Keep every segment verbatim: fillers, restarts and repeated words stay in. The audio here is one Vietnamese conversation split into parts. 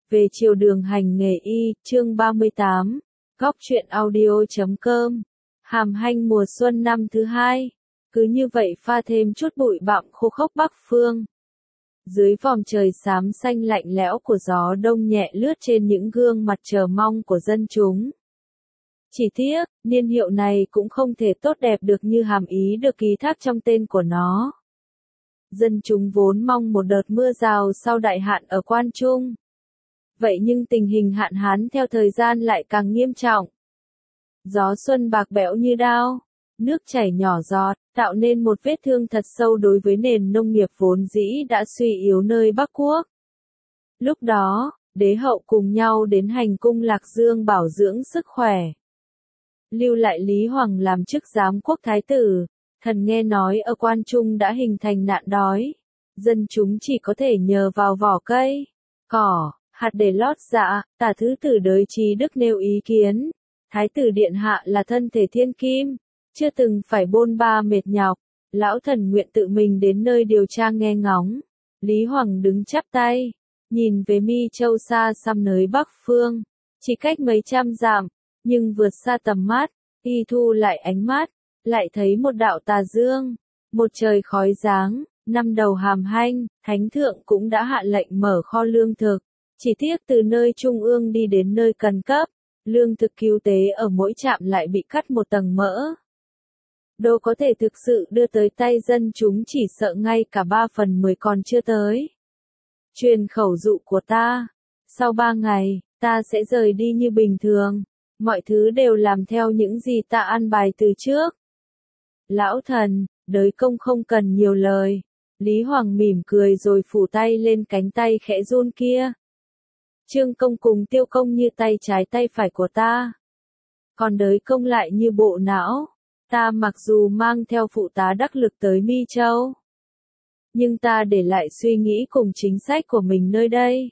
Về chiều đường hành nghề y, chương ba mươi tám, góc truyện audio chấm com, hàm hanh mùa xuân năm thứ hai, cứ như vậy pha thêm chút bụi bặm khô khốc Bắc Phương. Dưới vòm trời xám xanh lạnh lẽo của gió đông nhẹ lướt trên những gương mặt chờ mong của dân chúng. Chỉ tiếc, niên hiệu này cũng không thể tốt đẹp được như hàm ý được ký thác trong tên của nó. Dân chúng vốn mong một đợt mưa rào sau đại hạn ở Quan Trung. Vậy nhưng tình hình hạn hán theo thời gian lại càng nghiêm trọng. Gió xuân bạc bẽo như đao, nước chảy nhỏ giọt, tạo nên một vết thương thật sâu đối với nền nông nghiệp vốn dĩ đã suy yếu nơi Bắc Quốc. Lúc đó, đế hậu cùng nhau đến hành cung Lạc Dương bảo dưỡng sức khỏe. Lưu lại Lý Hoàng làm chức giám quốc thái tử, thần nghe nói ở Quan Trung đã hình thành nạn đói. Dân chúng chỉ có thể nhờ vào vỏ cây, cỏ, hạt để lót dạ. Tả thứ tử Đới Trí Đức nêu ý kiến, thái tử điện hạ là thân thể thiên kim, chưa từng phải bôn ba mệt nhọc, lão thần nguyện tự mình đến nơi điều tra nghe ngóng. Lý Hoàng đứng chắp tay, nhìn về Mi Châu xa xăm nơi Bắc Phương, chỉ cách mấy trăm dặm, nhưng vượt xa tầm mắt, y thu lại ánh mắt, lại thấy một đạo tà dương, một trời khói giáng. Năm đầu hàm hanh, thánh thượng cũng đã hạ lệnh mở kho lương thực. Chỉ tiếc từ nơi trung ương đi đến nơi cần cấp, lương thực cứu tế ở mỗi trạm lại bị cắt một tầng mỡ. Đâu có thể thực sự đưa tới tay dân chúng, chỉ sợ ngay cả ba phần mười còn chưa tới. Truyền khẩu dụ của ta, sau ba ngày, ta sẽ rời đi như bình thường, mọi thứ đều làm theo những gì ta an bài từ trước. Lão thần, Đới công không cần nhiều lời. Lý Hoàng mỉm cười rồi phủ tay lên cánh tay khẽ run kia. Trương công cùng Tiêu công như tay trái tay phải của ta. Còn Đới công lại như bộ não. Ta mặc dù mang theo phụ tá đắc lực tới Mi Châu, nhưng ta để lại suy nghĩ cùng chính sách của mình nơi đây.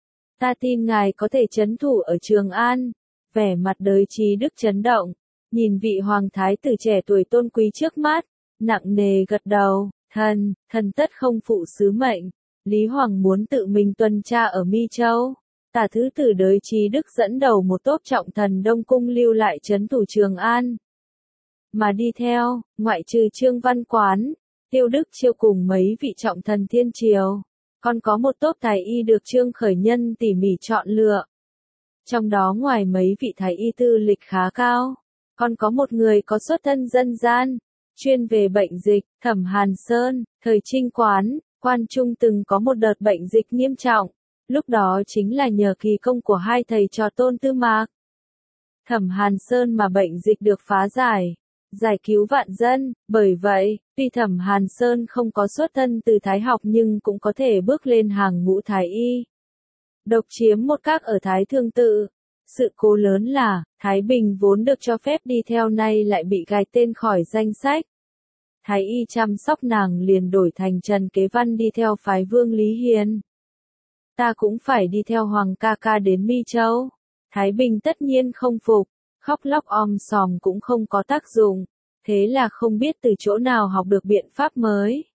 Ta tin ngài có thể trấn thủ ở Trường An. Vẻ mặt Đới Trí Đức chấn động, nhìn vị hoàng thái tử trẻ tuổi tôn quý trước mắt, nặng nề gật đầu. Thần, thần tất không phụ sứ mệnh. Lý Hoàng muốn tự mình tuần tra ở Mi Châu. Tả thứ tử Đới Trí Đức dẫn đầu một tốp trọng thần Đông Cung lưu lại trấn thủ Trường An. Mà đi theo, ngoại trừ Trương Văn Quán, Tiêu Đức Chiêu cùng mấy vị trọng thần thiên triều, còn có một tốp thái y được Trương Khởi Nhân tỉ mỉ chọn lựa. Trong đó ngoài mấy vị thái y tư lịch khá cao, còn có một người có xuất thân dân gian, chuyên về bệnh dịch. Thẩm Hàn Sơn, thời Trinh Quán, Quan Trung từng có một đợt bệnh dịch nghiêm trọng, lúc đó chính là nhờ kỳ công của hai thầy trò Tôn Tư Mạc, Thẩm Hàn Sơn mà bệnh dịch được phá giải, giải cứu vạn dân. Bởi vậy, tuy Thẩm Hàn Sơn không có xuất thân từ Thái học nhưng cũng có thể bước lên hàng ngũ Thái y. Độc chiếm một các ở Thái Thương Tự. Sự cố lớn là, Thái Bình vốn được cho phép đi theo nay lại bị gạch tên khỏi danh sách. Thái y chăm sóc nàng liền đổi thành Trần Kế Văn đi theo phái Vương Lý Hiền. Ta cũng phải đi theo Hoàng ca ca đến Mi Châu. Thái Bình tất nhiên không phục, khóc lóc om sòm cũng không có tác dụng, thế là không biết từ chỗ nào học được biện pháp mới.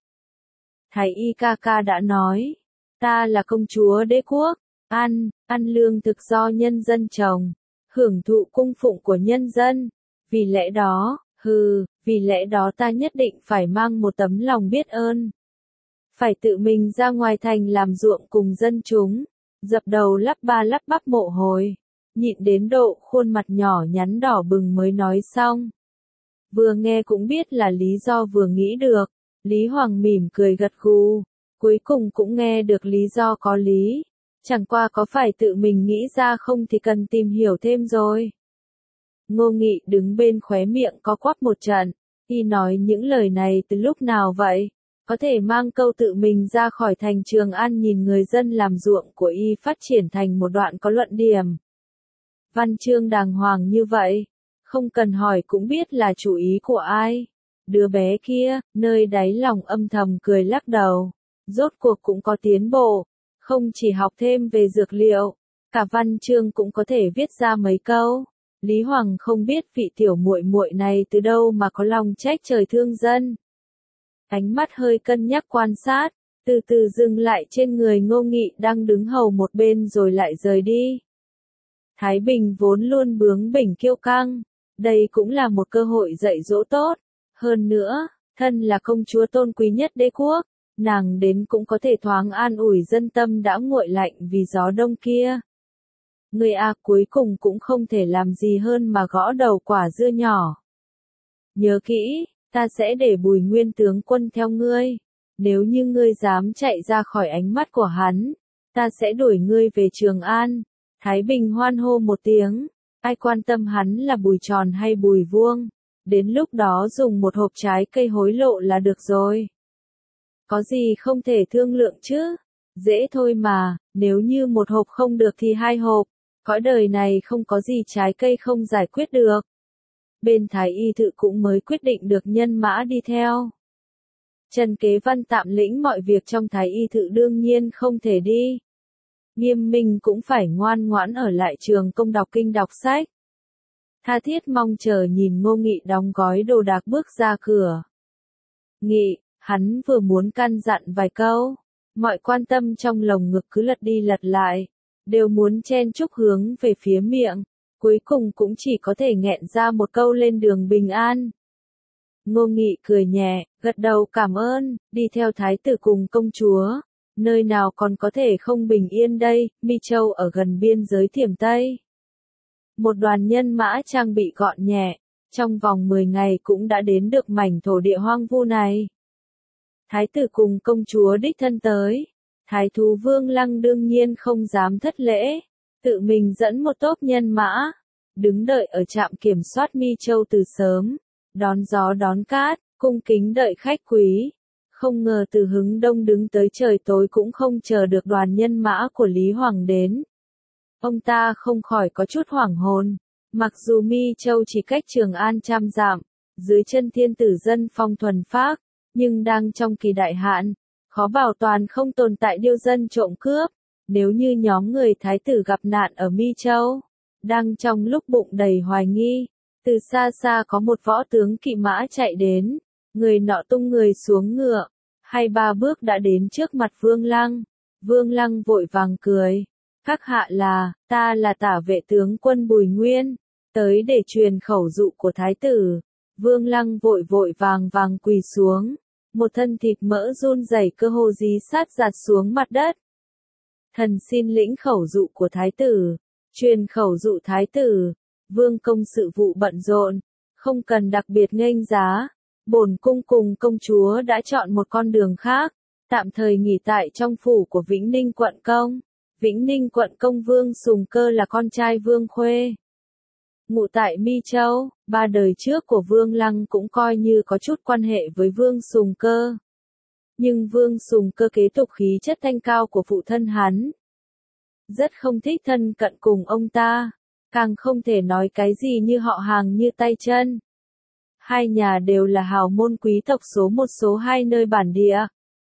Thái y ca ca đã nói, ta là công chúa đế quốc, ăn, ăn lương thực do nhân dân trồng, hưởng thụ cung phụng của nhân dân, vì lẽ đó, hừ, vì lẽ đó ta nhất định phải mang một tấm lòng biết ơn. Phải tự mình ra ngoài thành làm ruộng cùng dân chúng, dập đầu lắp ba lắp bắp mộ hồi, nhịn đến độ khuôn mặt nhỏ nhắn đỏ bừng mới nói xong. Vừa nghe cũng biết là lý do vừa nghĩ được, Lý Hoàng mỉm cười gật gù, cuối cùng cũng nghe được lý do có lý, chẳng qua có phải tự mình nghĩ ra không thì cần tìm hiểu thêm rồi. Ngô Nghị đứng bên khóe miệng có quắp một trận, y nói những lời này từ lúc nào vậy? Có thể mang câu tự mình ra khỏi thành Trường An nhìn người dân làm ruộng của y phát triển thành một đoạn có luận điểm. Văn chương đàng hoàng như vậy, không cần hỏi cũng biết là chủ ý của ai. Đứa bé kia, nơi đáy lòng âm thầm cười lắc đầu, rốt cuộc cũng có tiến bộ, không chỉ học thêm về dược liệu, cả văn chương cũng có thể viết ra mấy câu. Lý Hoàng không biết vị tiểu muội muội này từ đâu mà có lòng trách trời thương dân. Ánh mắt hơi cân nhắc quan sát, từ từ dừng lại trên người Ngô Nghị đang đứng hầu một bên rồi lại rời đi. Thái Bình vốn luôn bướng bỉnh kiêu căng, đây cũng là một cơ hội dạy dỗ tốt. Hơn nữa, thân là công chúa tôn quý nhất đế quốc, nàng đến cũng có thể thoáng an ủi dân tâm đã nguội lạnh vì gió đông kia. Ngươi a cuối cùng cũng không thể làm gì hơn mà gõ đầu quả dưa nhỏ. Nhớ kỹ, ta sẽ để Bùi Nguyên tướng quân theo ngươi. Nếu như ngươi dám chạy ra khỏi ánh mắt của hắn, ta sẽ đuổi ngươi về Trường An. Thái Bình hoan hô một tiếng, ai quan tâm hắn là Bùi Tròn hay Bùi Vuông, đến lúc đó dùng một hộp trái cây hối lộ là được rồi. Có gì không thể thương lượng chứ? Dễ thôi mà, nếu như một hộp không được thì hai hộp, cõi đời này không có gì trái cây không giải quyết được. Bên Thái Y Thự cũng mới quyết định được nhân mã đi theo. Trần Kế Văn tạm lĩnh mọi việc trong Thái Y Thự đương nhiên không thể đi. Nghiêm Minh cũng phải ngoan ngoãn ở lại trường công đọc kinh đọc sách. Tha thiết mong chờ nhìn Ngô Nghị đóng gói đồ đạc bước ra cửa. Nghị, hắn vừa muốn căn dặn vài câu, mọi quan tâm trong lồng ngực cứ lật đi lật lại, đều muốn chen chúc hướng về phía miệng, cuối cùng cũng chỉ có thể nghẹn ra một câu lên đường bình an. Ngô Nghị cười nhẹ, gật đầu cảm ơn, đi theo thái tử cùng công chúa, nơi nào còn có thể không bình yên đây, Mi Châu ở gần biên giới Thiểm Tây. Một đoàn nhân mã trang bị gọn nhẹ, trong vòng mười ngày cũng đã đến được mảnh thổ địa hoang vu này. Thái tử cùng công chúa đích thân tới, Thái thú Vương Lăng đương nhiên không dám thất lễ, tự mình dẫn một tốp nhân mã, đứng đợi ở trạm kiểm soát Mi Châu từ sớm, đón gió đón cát, cung kính đợi khách quý. Không ngờ từ hướng đông đứng tới trời tối cũng không chờ được đoàn nhân mã của Lý Hoàng đến. Ông ta không khỏi có chút hoảng hồn, mặc dù Mi Châu chỉ cách Trường An trăm dặm, dưới chân thiên tử dân phong thuần phác, nhưng đang trong kỳ đại hạn, khó bảo toàn không tồn tại điêu dân trộm cướp. Nếu như nhóm người thái tử gặp nạn ở Mi Châu, đang trong lúc bụng đầy hoài nghi, từ xa xa có một võ tướng kỵ mã chạy đến, người nọ tung người xuống ngựa, hai ba bước đã đến trước mặt Vương Lăng. Vương Lăng vội vàng cười, các hạ là, ta là tả vệ tướng quân Bùi Nguyên, tới để truyền khẩu dụ của thái tử. Vương Lăng vội vội vàng vàng quỳ xuống, một thân thịt mỡ run rẩy cơ hồ dí sát giạt xuống mặt đất. Thần xin lĩnh khẩu dụ của thái tử, truyền khẩu dụ thái tử, vương công sự vụ bận rộn, không cần đặc biệt nghênh giá, bổn cung cùng công chúa đã chọn một con đường khác, tạm thời nghỉ tại trong phủ của Vĩnh Ninh quận công. Vĩnh Ninh quận công Vương Sùng Cơ là con trai Vương Khuê, ngụ tại Mi Châu, ba đời trước của Vương Lăng cũng coi như có chút quan hệ với Vương Sùng Cơ. Nhưng Vương Sùng Cơ kế tục khí chất thanh cao của phụ thân hắn, rất không thích thân cận cùng ông ta, càng không thể nói cái gì như họ hàng như tay chân. Hai nhà đều là hào môn quý tộc số một số hai nơi bản địa.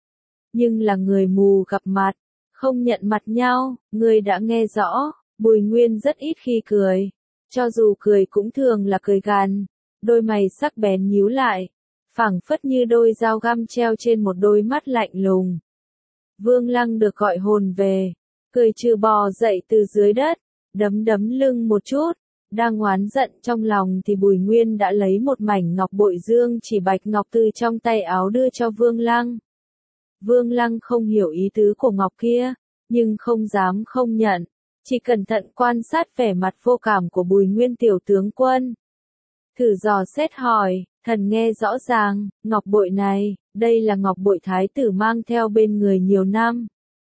Nhưng là người mù gặp mặt, không nhận mặt nhau, người đã nghe rõ, Bùi Nguyên rất ít khi cười. Cho dù cười cũng thường là cười gằn, đôi mày sắc bén nhíu lại, phảng phất như đôi dao găm treo trên một đôi mắt lạnh lùng. Vương Lăng được gọi hồn về, cười trừ bò dậy từ dưới đất, đấm đấm lưng một chút, đang oán giận trong lòng thì Bùi Nguyên đã lấy một mảnh ngọc bội dương chỉ bạch ngọc từ trong tay áo đưa cho Vương Lăng. Vương Lăng không hiểu ý tứ của ngọc kia, nhưng không dám không nhận, chỉ cẩn thận quan sát vẻ mặt vô cảm của Bùi Nguyên tiểu tướng quân. Thử dò xét hỏi, thần nghe rõ ràng, ngọc bội này, đây là ngọc bội thái tử mang theo bên người nhiều năm.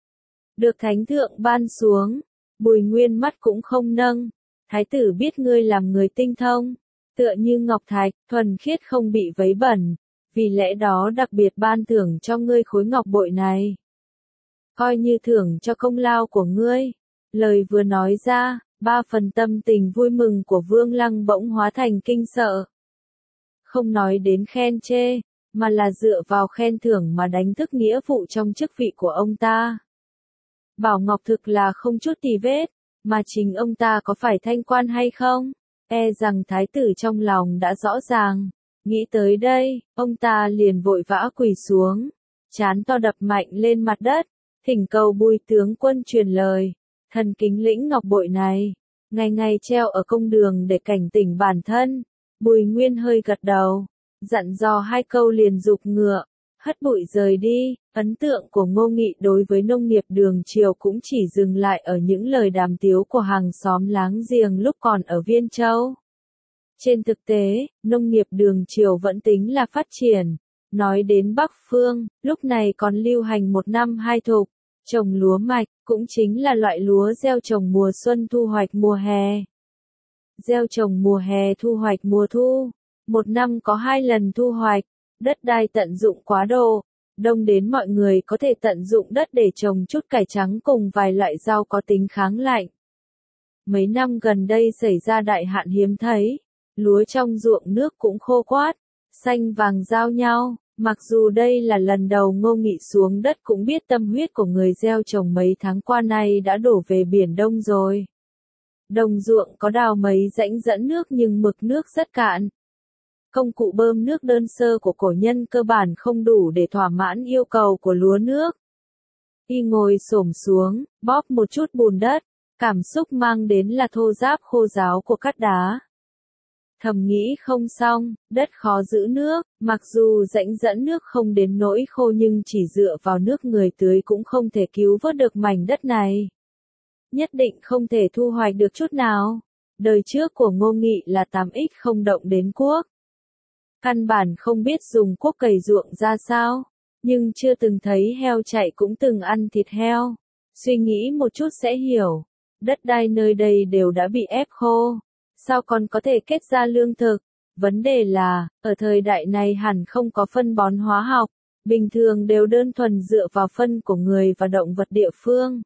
Được thánh thượng ban xuống, Bùi Nguyên mắt cũng không nâng, thái tử biết ngươi làm người tinh thông, tựa như ngọc thạch, thuần khiết không bị vấy bẩn, vì lẽ đó đặc biệt ban thưởng cho ngươi khối ngọc bội này. Coi như thưởng cho công lao của ngươi. Lời vừa nói ra, ba phần tâm tình vui mừng của Vương Lăng bỗng hóa thành kinh sợ. Không nói đến khen chê, mà là dựa vào khen thưởng mà đánh thức nghĩa vụ trong chức vị của ông ta. Bảo Ngọc thực là không chút tì vết, mà chính ông ta có phải thanh quan hay không? E rằng thái tử trong lòng đã rõ ràng. Nghĩ tới đây, ông ta liền vội vã quỳ xuống, trán to đập mạnh lên mặt đất, thỉnh cầu Bùi tướng quân truyền lời, thần kính lĩnh ngọc bội này, ngày ngày treo ở công đường để cảnh tỉnh bản thân. Bùi Nguyên hơi gật đầu, dặn dò hai câu liền giục ngựa, hất bụi rời đi. Ấn tượng của Ngô Nghị đối với nông nghiệp Đường Triều cũng chỉ dừng lại ở những lời đàm tiếu của hàng xóm láng giềng lúc còn ở Viên Châu. Trên thực tế, nông nghiệp Đường Triều vẫn tính là phát triển. Nói đến Bắc Phương, lúc này còn lưu hành một năm hai thục, trồng lúa mạch, cũng chính là loại lúa gieo trồng mùa xuân thu hoạch mùa hè. Gieo trồng mùa hè thu hoạch mùa thu, một năm có hai lần thu hoạch, đất đai tận dụng quá độ, đông đến mọi người có thể tận dụng đất để trồng chút cải trắng cùng vài loại rau có tính kháng lạnh. Mấy năm gần đây xảy ra đại hạn hiếm thấy, lúa trong ruộng nước cũng khô quát, xanh vàng giao nhau. Mặc dù đây là lần đầu Ngô Nghị xuống đất cũng biết tâm huyết của người gieo trồng mấy tháng qua nay đã đổ về Biển Đông rồi. Đồng ruộng có đào mấy rãnh dẫn nước nhưng mực nước rất cạn. Công cụ bơm nước đơn sơ của cổ nhân cơ bản không đủ để thỏa mãn yêu cầu của lúa nước. Y ngồi xổm xuống, bóp một chút bùn đất, cảm xúc mang đến là thô ráp khô ráo của cát đá. Thầm nghĩ không xong, đất khó giữ nước, mặc dù rãnh dẫn nước không đến nỗi khô nhưng chỉ dựa vào nước người tưới cũng không thể cứu vớt được mảnh đất này. Nhất định không thể thu hoạch được chút nào. Đời trước của Ngô Nghị là tám x không động đến cuốc. Căn bản không biết dùng cuốc cày ruộng ra sao, nhưng chưa từng thấy heo chạy cũng từng ăn thịt heo. Suy nghĩ một chút sẽ hiểu, đất đai nơi đây đều đã bị ép khô. Sao còn có thể kết ra lương thực? Vấn đề là, ở thời đại này hẳn không có phân bón hóa học, bình thường đều đơn thuần dựa vào phân của người và động vật địa phương.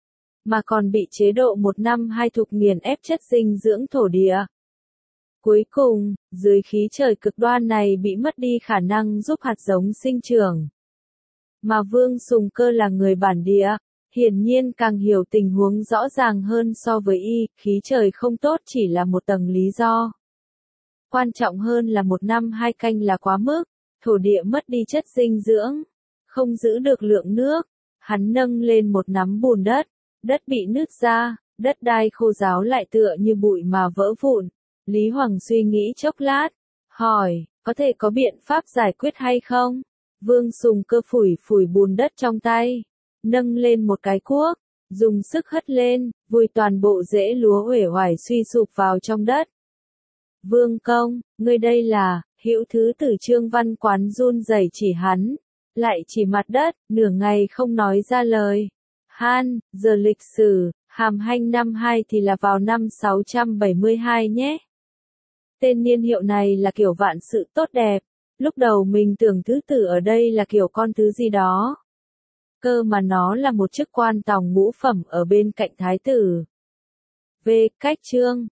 Mà còn bị chế độ một năm hai thục nghiền ép chất dinh dưỡng thổ địa. Cuối cùng, dưới khí trời cực đoan này bị mất đi khả năng giúp hạt giống sinh trưởng. Mà Vương Sùng Cơ là người bản địa, hiển nhiên càng hiểu tình huống rõ ràng hơn so với y, khí trời không tốt chỉ là một tầng lý do. Quan trọng hơn là một năm hai canh là quá mức, thổ địa mất đi chất dinh dưỡng, không giữ được lượng nước. Hắn nâng lên một nắm bùn đất, đất bị nứt ra, đất đai khô ráo lại tựa như bụi mà vỡ vụn. Lý Hoàng suy nghĩ chốc lát, hỏi, có thể có biện pháp giải quyết hay không? Vương Sùng Cơ phủi phủi bùn đất trong tay, nâng lên một cái cuốc, dùng sức hất lên, vùi toàn bộ rễ lúa uể oải suy sụp vào trong đất. Vương công, ngươi đây là, Hữu Thứ Tử Trương Văn Quán run rẩy chỉ hắn, lại chỉ mặt đất, nửa ngày không nói ra lời. Han, giờ lịch sử, Hàm Hanh năm hai thì là vào năm sáu trăm bảy mươi hai nhé. Tên niên hiệu này là kiểu vạn sự tốt đẹp, lúc đầu mình tưởng thứ tử ở đây là kiểu con thứ gì đó. Cơ mà nó là một chức quan tòng ngũ phẩm ở bên cạnh thái tử. Về cách chương